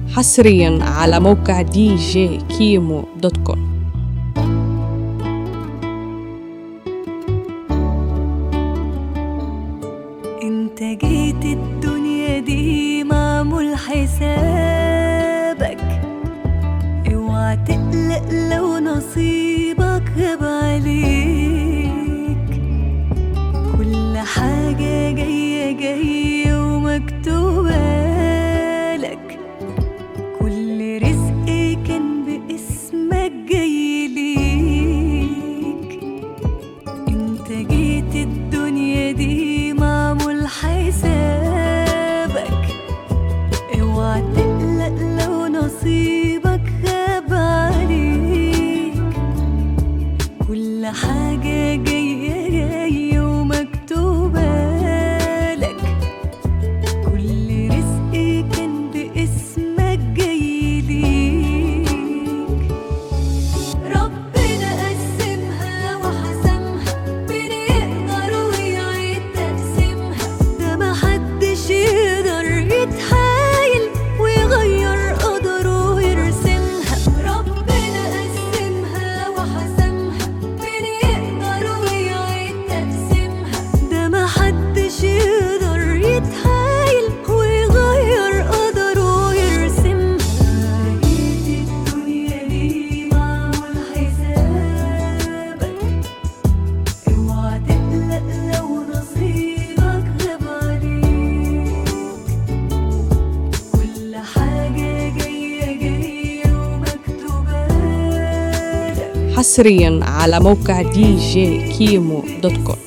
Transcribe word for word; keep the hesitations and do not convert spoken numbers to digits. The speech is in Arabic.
حصريا على موقع دي جي كيمو دوت كوم. انت جيت الدنيا دي معمول حسابك، اوعى تقلق لو نصيبك غاب عليك. كل حاجة جاية جاية ومكتوبة لك، كل رزق كان باسمك جاي ليك. انت جيت الدنيا دي معمول حسابك، اوعى تقلق لو نصيبك غاب عليك. كل حاجة جاية جاية ومكتوبة لك، كل رزق كان باسمك جاي ليك. ربنا قسمها وحسمها، مين يقدر ويعيد تقسيمها؟ ده محدش يقدر يتحايل ويغير قدره ويرسمها. ربنا قسمها وحسمها، مين يقدر ويعيد تقسيمها؟ ده محدش يقدر يتحايل ويغير قدره ويرسمها. جيت الدنيا دي معمول حسابك، اوعى تقلق لو نصيبك غاب عليك. كل حاجة جاية جاية ومكتوبة لك. حصريا على موقع دي جي كيمو دوت كوم.